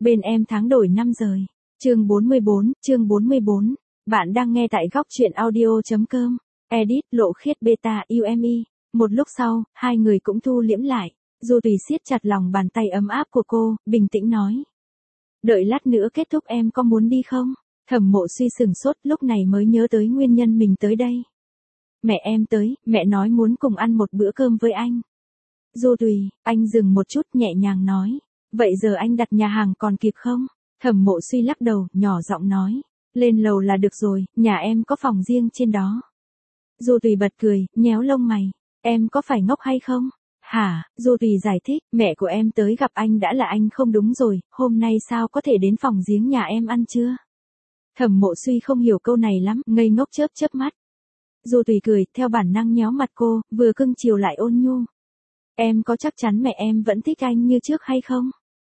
Bên em tháng đổi năm rời. Chương 44. Bạn đang nghe tại góc truyện audio.com. Edit Lộ Khiết Beta UME. Một lúc sau, hai người cũng thu liễm lại. Du Tùy siết chặt lòng bàn tay ấm áp của cô, bình tĩnh nói. Đợi lát nữa kết thúc em có muốn đi không? Thẩm Mộ Suy sừng sốt, lúc này mới nhớ tới nguyên nhân mình tới đây. Mẹ em tới, mẹ nói muốn cùng ăn một bữa cơm với anh. Du Tùy, anh dừng một chút nhẹ nhàng nói. Vậy giờ anh đặt nhà hàng còn kịp không? Thẩm Mộ Suy lắc đầu, nhỏ giọng nói. Lên lầu là được rồi, nhà em có phòng riêng trên đó. Du Tùy bật cười, nhéo lông mày. Em có phải ngốc hay không? Hả? Du Tùy giải thích, mẹ của em tới gặp anh đã là anh không đúng rồi, hôm nay sao có thể đến phòng giếng nhà em ăn chưa? Thẩm Mộ Suy không hiểu câu này lắm, ngây ngốc chớp chớp mắt. Du Tùy cười, theo bản năng nhéo mặt cô, vừa cưng chiều lại ôn nhu. Em có chắc chắn mẹ em vẫn thích anh như trước hay không?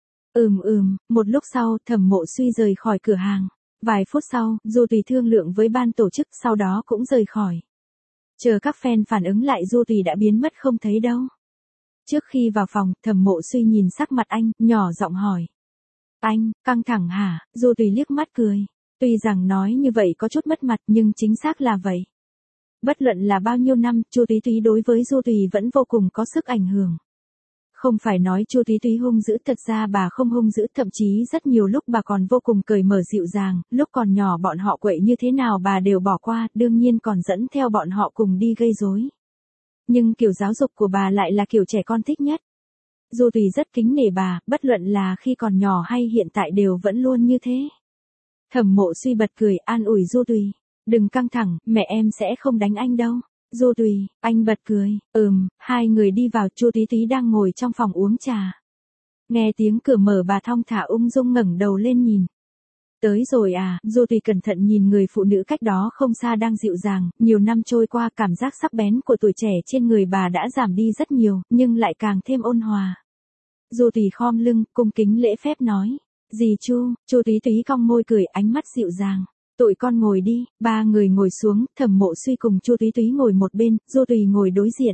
Một lúc sau, Thẩm Mộ Suy rời khỏi cửa hàng. Vài phút sau, Du Tùy thương lượng với ban tổ chức, sau đó cũng rời khỏi. Chờ các fan phản ứng lại, Du Tùy đã biến mất không thấy đâu. Trước khi vào phòng, Thẩm Mộ Suy nhìn sắc mặt anh, nhỏ giọng hỏi. Anh, căng thẳng hả? Du Tùy liếc mắt cười. Tuy rằng nói như vậy có chút mất mặt nhưng chính xác là vậy. Bất luận là bao nhiêu năm, Chu Túy Túy đối với Du Tùy vẫn vô cùng có sức ảnh hưởng. Không phải nói Chu Túy Túy hung dữ, thật ra bà không hung dữ, thậm chí rất nhiều lúc bà còn vô cùng cởi mở dịu dàng, lúc còn nhỏ bọn họ quậy như thế nào bà đều bỏ qua, đương nhiên còn dẫn theo bọn họ cùng đi gây rối. Nhưng kiểu giáo dục của bà lại là kiểu trẻ con thích nhất. Du Tùy rất kính nể bà, bất luận là khi còn nhỏ hay hiện tại đều vẫn luôn như thế. Thẩm Mộ Suy bật cười, an ủi Du Tùy. Đừng căng thẳng, mẹ em sẽ không đánh anh đâu. Du Tùy, anh bật cười. Hai người đi vào, Chu Túy Túy đang ngồi trong phòng uống trà. Nghe tiếng cửa mở, bà thong thả ung dung ngẩng đầu lên nhìn. Tới rồi à? Du Tùy cẩn thận nhìn người phụ nữ cách đó không xa đang dịu dàng, nhiều năm trôi qua cảm giác sắc bén của tuổi trẻ trên người bà đã giảm đi rất nhiều, nhưng lại càng thêm ôn hòa. Du Tùy khom lưng, cung kính lễ phép nói. Dì Chu, Chu Túy Túy cong môi cười, ánh mắt dịu dàng. Tụi con ngồi đi. Ba người ngồi xuống, Thẩm Mộ Suy cùng Chu Túy Túy ngồi một bên, Du Tùy ngồi đối diện.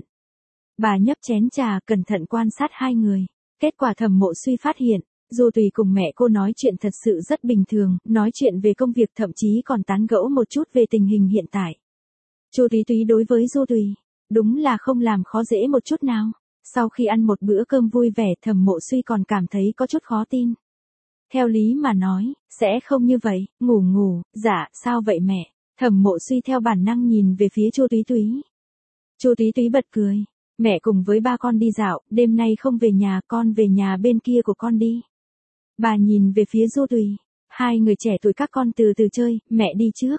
Bà nhấp chén trà, cẩn thận quan sát hai người. Kết quả Thẩm Mộ Suy phát hiện, Du Tùy cùng mẹ cô nói chuyện thật sự rất bình thường, nói chuyện về công việc, thậm chí còn tán gẫu một chút về tình hình hiện tại. Chu Túy Túy đối với Du Tùy, đúng là không làm khó dễ một chút nào. Sau khi ăn một bữa cơm vui vẻ, Thẩm Mộ Suy còn cảm thấy có chút khó tin. Theo lý mà nói, sẽ không như vậy. Ngủ, dạ, sao vậy mẹ? Thẩm Mộ Suy theo bản năng nhìn về phía Chu Túy Túy. Chu Túy Túy bật cười. Mẹ cùng với ba con đi dạo, đêm nay không về nhà, con về nhà bên kia của con đi. Bà nhìn về phía Du Tùy. Hai người trẻ tuổi các con từ từ chơi, mẹ đi trước.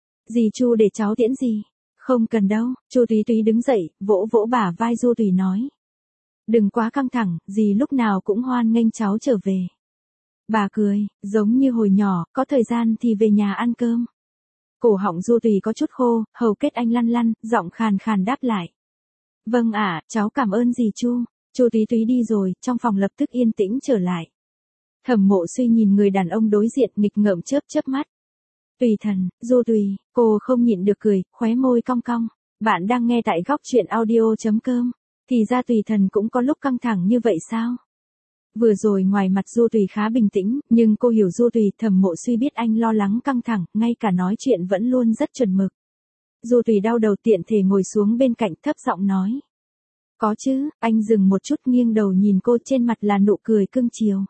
Dì Chu để cháu tiễn dì. Không cần đâu. Chu Túy Túy đứng dậy, vỗ vỗ bả vai Du Tùy nói. Đừng quá căng thẳng, dì lúc nào cũng hoan nghênh cháu trở về. Bà cười, giống như hồi nhỏ, có thời gian thì về nhà ăn cơm. Cổ họng Du Tùy có chút khô, hầu kết anh lăn lăn, giọng khàn khàn đáp lại. Vâng ạ, cháu cảm ơn dì Chu. Chu Túy Túy đi rồi, trong phòng lập tức yên tĩnh trở lại. Thẩm Mộ Suy nhìn người đàn ông đối diện, nghịch ngợm chớp chớp mắt. Tùy thần, Du Tùy, cô không nhịn được cười, khóe môi cong cong. Bạn đang nghe tại góc truyện audio.com. Thì ra Tùy thần cũng có lúc căng thẳng như vậy sao? Vừa rồi ngoài mặt Du Tùy khá bình tĩnh, nhưng cô hiểu Du Tùy. Thẩm Mộ Suy biết anh lo lắng căng thẳng, ngay cả nói chuyện vẫn luôn rất chuẩn mực. Du Tùy đau đầu, tiện thể ngồi xuống bên cạnh, thấp giọng nói. Có chứ. Anh dừng một chút, nghiêng đầu nhìn cô, trên mặt là nụ cười cưng chiều.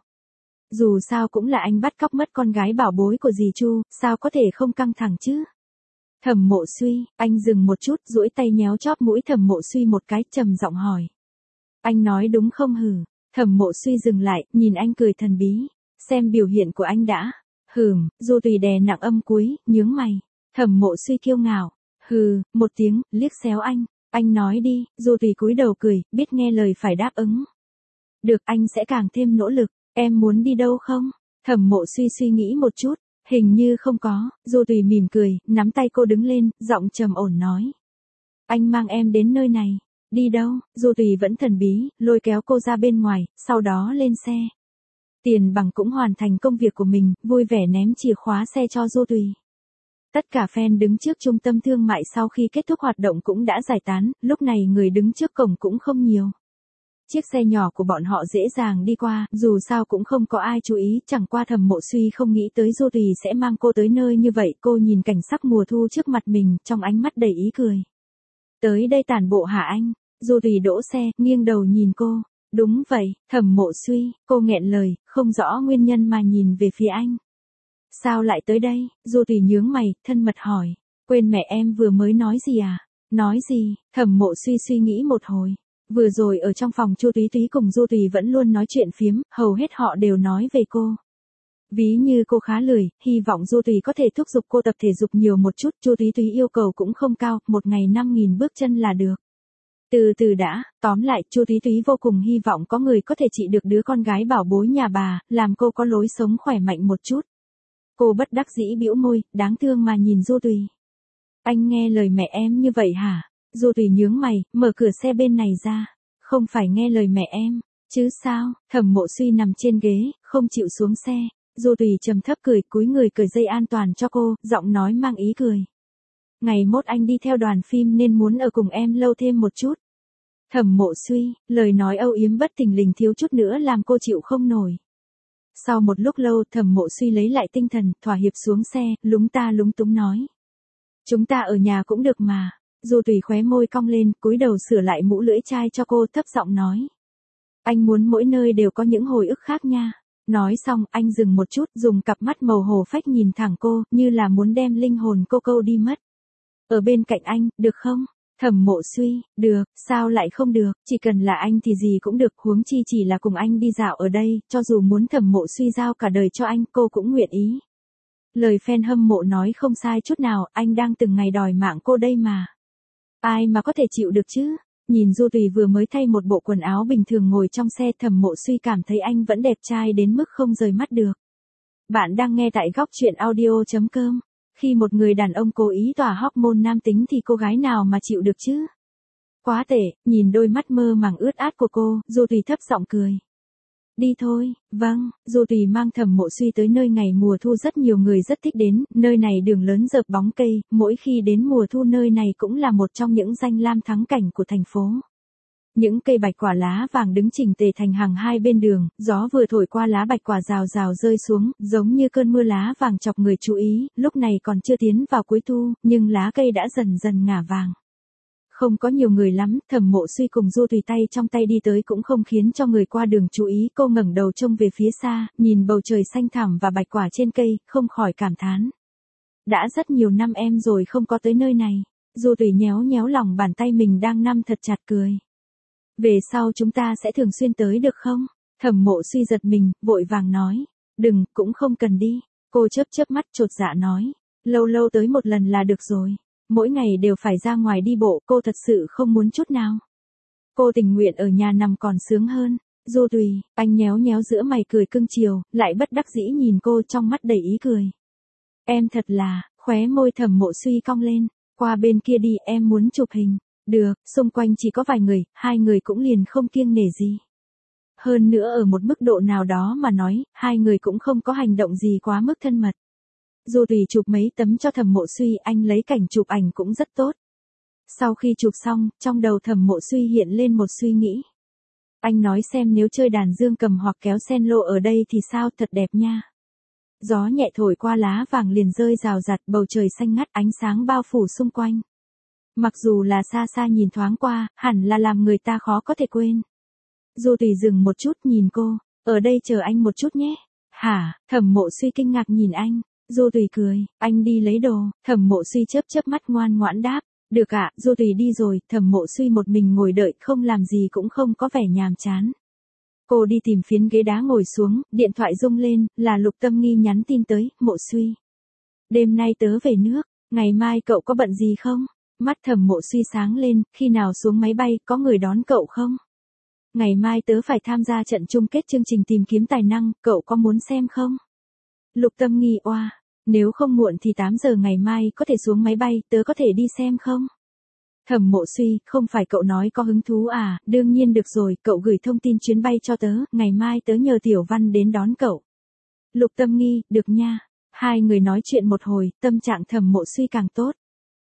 Dù sao cũng là anh bắt cóc mất con gái bảo bối của dì Chu, sao có thể không căng thẳng chứ? Thẩm Mộ Suy, anh dừng một chút, duỗi tay nhéo chóp mũi Thẩm Mộ Suy một cái, trầm giọng hỏi. Anh nói đúng không hử? Thẩm Mộ Suy dừng lại, nhìn anh cười thần bí. Xem biểu hiện của anh đã. Du Tùy đè nặng âm cuối, nhướng mày. Thẩm Mộ Suy kiêu ngạo. Một tiếng, liếc xéo anh. Anh nói đi. Du Tùy cúi đầu cười, biết nghe lời phải đáp ứng. Được, anh sẽ càng thêm nỗ lực. Em muốn đi đâu không? Thẩm Mộ Suy suy nghĩ một chút. Hình như không có. Du Tùy mỉm cười, nắm tay cô đứng lên, giọng trầm ổn nói. Anh mang em đến nơi này. Đi đâu? Du Tùy vẫn thần bí, lôi kéo cô ra bên ngoài, sau đó lên xe. Tiền Bằng cũng hoàn thành công việc của mình, vui vẻ ném chìa khóa xe cho Du Tùy. Tất cả fan đứng trước trung tâm thương mại sau khi kết thúc hoạt động cũng đã giải tán, lúc này người đứng trước cổng cũng không nhiều. Chiếc xe nhỏ của bọn họ dễ dàng đi qua, dù sao cũng không có ai chú ý, chẳng qua Thẩm Mộ Suy không nghĩ tới Du Tùy sẽ mang cô tới nơi như vậy, cô nhìn cảnh sắc mùa thu trước mặt mình, trong ánh mắt đầy ý cười. Tới đây tản bộ hả anh? Du Tùy đỗ xe, nghiêng đầu nhìn cô. Đúng vậy, Thẩm Mộ Suy, cô nghẹn lời, không rõ nguyên nhân mà nhìn về phía anh. Sao lại tới đây? Du Tùy nhướng mày, thân mật hỏi. Quên mẹ em vừa mới nói gì à? Nói gì? Thẩm Mộ Suy suy nghĩ một hồi. Vừa rồi ở trong phòng Chu Túy Túy cùng Du Tùy vẫn luôn nói chuyện phiếm, hầu hết họ đều nói về cô. Ví như cô khá lười, hy vọng Du Tùy có thể thúc giục cô tập thể dục nhiều một chút, Chu Túy Túy yêu cầu cũng không cao, một ngày 5.000 bước chân là được. Từ từ đã, tóm lại, Chu Túy Túy vô cùng hy vọng có người có thể trị được đứa con gái bảo bối nhà bà, làm cô có lối sống khỏe mạnh một chút. Cô bất đắc dĩ bĩu môi, đáng thương mà nhìn Du Tùy. Anh nghe lời mẹ em như vậy hả? Du Tùy nhướng mày, mở cửa xe bên này ra. Không phải nghe lời mẹ em, chứ sao? Thẩm Mộ Suy nằm trên ghế, không chịu xuống xe. Du Tùy trầm thấp cười, cúi người cởi dây an toàn cho cô, giọng nói mang ý cười. Ngày mốt anh đi theo đoàn phim nên muốn ở cùng em lâu thêm một chút. Thẩm Mộ Suy, lời nói âu yếm bất thình lình thiếu chút nữa làm cô chịu không nổi. Sau một lúc lâu, Thẩm Mộ Suy lấy lại tinh thần, thỏa hiệp xuống xe, lúng ta lúng túng nói. Chúng ta ở nhà cũng được mà. Du Tùy khóe môi cong lên, cúi đầu sửa lại mũ lưỡi chai cho cô, thấp giọng nói. Anh muốn mỗi nơi đều có những hồi ức khác nha. Nói xong, anh dừng một chút, dùng cặp mắt màu hồ phách nhìn thẳng cô, như là muốn đem linh hồn cô câu đi mất. Ở bên cạnh anh, được không? Thẩm Mộ Suy, được, sao lại không được, chỉ cần là anh thì gì cũng được, huống chi chỉ là cùng anh đi dạo ở đây, cho dù muốn Thẩm Mộ Suy giao cả đời cho anh, cô cũng nguyện ý. Lời fan hâm mộ nói không sai chút nào, anh đang từng ngày đòi mạng cô đây mà. Ai mà có thể chịu được chứ? Nhìn Du Tùy vừa mới thay một bộ quần áo bình thường ngồi trong xe, Thẩm Mộ Suy cảm thấy anh vẫn đẹp trai đến mức không rời mắt được. Bạn đang nghe tại góc truyện audio.com. Khi một người đàn ông cố ý tỏa hormone nam tính thì cô gái nào mà chịu được chứ? Quá tệ, nhìn đôi mắt mơ màng ướt át của cô, Du Tùy thấp giọng cười. Đi thôi, vâng, Du Tùy mang Thẩm Mộ Suy tới nơi ngày mùa thu rất nhiều người rất thích đến, nơi này đường lớn rợp bóng cây, mỗi khi đến mùa thu nơi này cũng là một trong những danh lam thắng cảnh của thành phố. Những cây bạch quả lá vàng đứng chỉnh tề thành hàng hai bên đường, gió vừa thổi qua lá bạch quả rào rào rơi xuống, giống như cơn mưa lá vàng chọc người chú ý, lúc này còn chưa tiến vào cuối thu, nhưng lá cây đã dần dần ngả vàng. Không có nhiều người lắm, Thẩm Mộ Suy cùng Du Tùy tay trong tay đi tới cũng không khiến cho người qua đường chú ý, cô ngẩng đầu trông về phía xa, nhìn bầu trời xanh thẳm và bạch quả trên cây, không khỏi cảm thán. Đã rất nhiều năm em rồi không có tới nơi này. Du Tùy nhéo nhéo lòng bàn tay mình đang nắm thật chặt cười. Về sau chúng ta sẽ thường xuyên tới được không? Thẩm Mộ Suy giật mình, vội vàng nói. Đừng, cũng không cần đi. Cô chớp chớp mắt chột dạ nói. Lâu lâu tới một lần là được rồi. Mỗi ngày đều phải ra ngoài đi bộ, cô thật sự không muốn chút nào. Cô tình nguyện ở nhà nằm còn sướng hơn. Du Tùy, anh nhéo nhéo giữa mày cười cưng chiều, lại bất đắc dĩ nhìn cô trong mắt đầy ý cười. Em thật là, khóe môi Thẩm Mộ Suy cong lên, qua bên kia đi, em muốn chụp hình. Được, xung quanh chỉ có vài người, hai người cũng liền không kiêng nể gì. Hơn nữa ở một mức độ nào đó mà nói, hai người cũng không có hành động gì quá mức thân mật. Du Tùy chụp mấy tấm cho Thẩm Mộ Suy, anh lấy cảnh chụp ảnh cũng rất tốt. Sau khi chụp xong, trong đầu Thẩm Mộ Suy hiện lên một suy nghĩ. Anh nói xem nếu chơi đàn dương cầm hoặc kéo sen lô ở đây thì sao, thật đẹp nha. Gió nhẹ thổi qua lá vàng liền rơi rào rạt, bầu trời xanh ngắt, ánh sáng bao phủ xung quanh. Mặc dù là xa xa nhìn thoáng qua, hẳn là làm người ta khó có thể quên. Du Tùy dừng một chút nhìn cô, ở đây chờ anh một chút nhé. Hả? Thẩm Mộ Suy kinh ngạc nhìn anh. Du Tùy cười, anh đi lấy đồ. Thẩm Mộ Suy chớp chớp mắt ngoan ngoãn đáp. Được ạ, Du Tùy đi rồi, Thẩm Mộ Suy một mình ngồi đợi, không làm gì cũng không có vẻ nhàm chán. Cô đi tìm phiến ghế đá ngồi xuống, điện thoại rung lên, là Lục Tâm Nghi nhắn tin tới. Mộ Suy, đêm nay tớ về nước, ngày mai cậu có bận gì không? Mắt Thẩm Mộ Suy sáng lên, khi nào xuống máy bay, có người đón cậu không? Ngày mai tớ phải tham gia trận chung kết chương trình tìm kiếm tài năng, cậu có muốn xem không? Lục Tâm Nghi oa, nếu không muộn thì 8 giờ ngày mai có thể xuống máy bay, tớ có thể đi xem không? Thẩm Mộ Suy, không phải cậu nói có hứng thú à, đương nhiên được rồi, cậu gửi thông tin chuyến bay cho tớ, ngày mai tớ nhờ Tiểu Văn đến đón cậu. Lục Tâm Nghi, được nha. Hai người nói chuyện một hồi, tâm trạng Thẩm Mộ Suy càng tốt.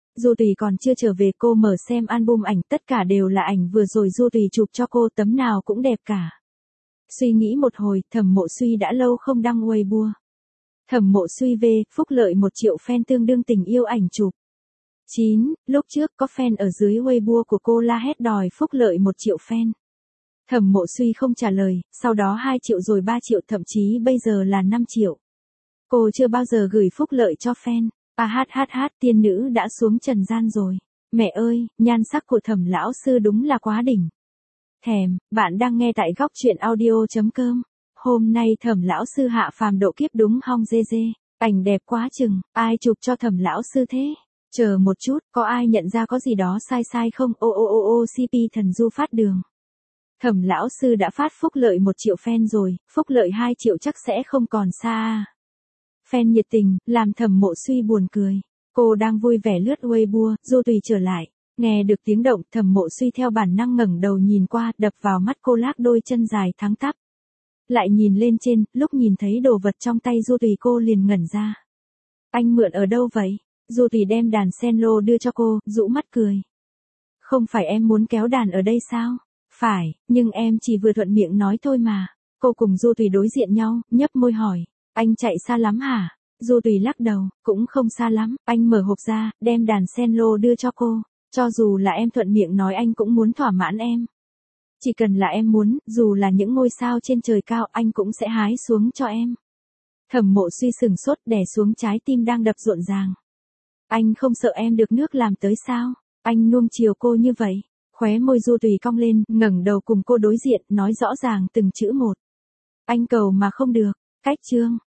Du Tùy còn chưa trở về, cô mở xem album ảnh, tất cả đều là ảnh vừa rồi Du Tùy chụp cho cô, tấm nào cũng đẹp cả. Suy nghĩ một hồi, Thẩm Mộ Suy đã lâu không đăng Weibo. Thẩm Mộ Suy về, phúc lợi 1 triệu fan tương đương tình yêu ảnh chụp. 9. Lúc trước có fan ở dưới Weibo của cô la hét đòi phúc lợi 1 triệu fan. Thẩm Mộ Suy không trả lời, sau đó 2 triệu rồi 3 triệu, thậm chí bây giờ là 5 triệu. Cô chưa bao giờ gửi phúc lợi cho fan. Tiên nữ đã xuống trần gian rồi. Mẹ ơi, nhan sắc của Thẩm lão sư đúng là quá đỉnh. Thèm, bạn đang nghe tại góc truyện audio.com. Hôm nay Thẩm lão sư hạ phàm độ kiếp đúng hong dê dê. Ảnh đẹp quá chừng, ai chụp cho Thẩm lão sư thế? Chờ một chút, có ai nhận ra có gì đó sai sai không? CP thần du phát đường. Thẩm lão sư đã phát phúc lợi 1 triệu fan rồi, phúc lợi 2 triệu chắc sẽ không còn xa à. Fan nhiệt tình, làm Thẩm Mộ Suy buồn cười. Cô đang vui vẻ lướt Weibo, Du Tùy trở lại. Nghe được tiếng động, Thẩm Mộ Suy theo bản năng ngẩng đầu nhìn qua, đập vào mắt cô lác đôi chân dài thẳng tắp. Lại nhìn lên trên, lúc nhìn thấy đồ vật trong tay Du Tùy cô liền ngẩn ra. Anh mượn ở đâu vậy? Du Tùy đem đàn cello đưa cho cô, rũ mắt cười. Không phải em muốn kéo đàn ở đây sao? Phải, nhưng em chỉ vừa thuận miệng nói thôi mà. Cô cùng Du Tùy đối diện nhau, nhấp môi hỏi. Anh chạy xa lắm hả? Du Tùy lắc đầu, cũng không xa lắm. Anh mở hộp ra, đem đàn cello đưa cho cô. Cho dù là em thuận miệng nói anh cũng muốn thỏa mãn em. Chỉ cần là em muốn, dù là những ngôi sao trên trời cao anh cũng sẽ hái xuống cho em. Thẩm Mộ Suy sừng sốt, đè xuống trái tim đang đập rộn ràng. Anh không sợ em được nước làm tới sao? Anh nuông chiều cô như vậy. Khóe môi Du Tùy cong lên, ngẩng đầu cùng cô đối diện, nói rõ ràng từng chữ một. Anh cầu mà không được. Cách chương.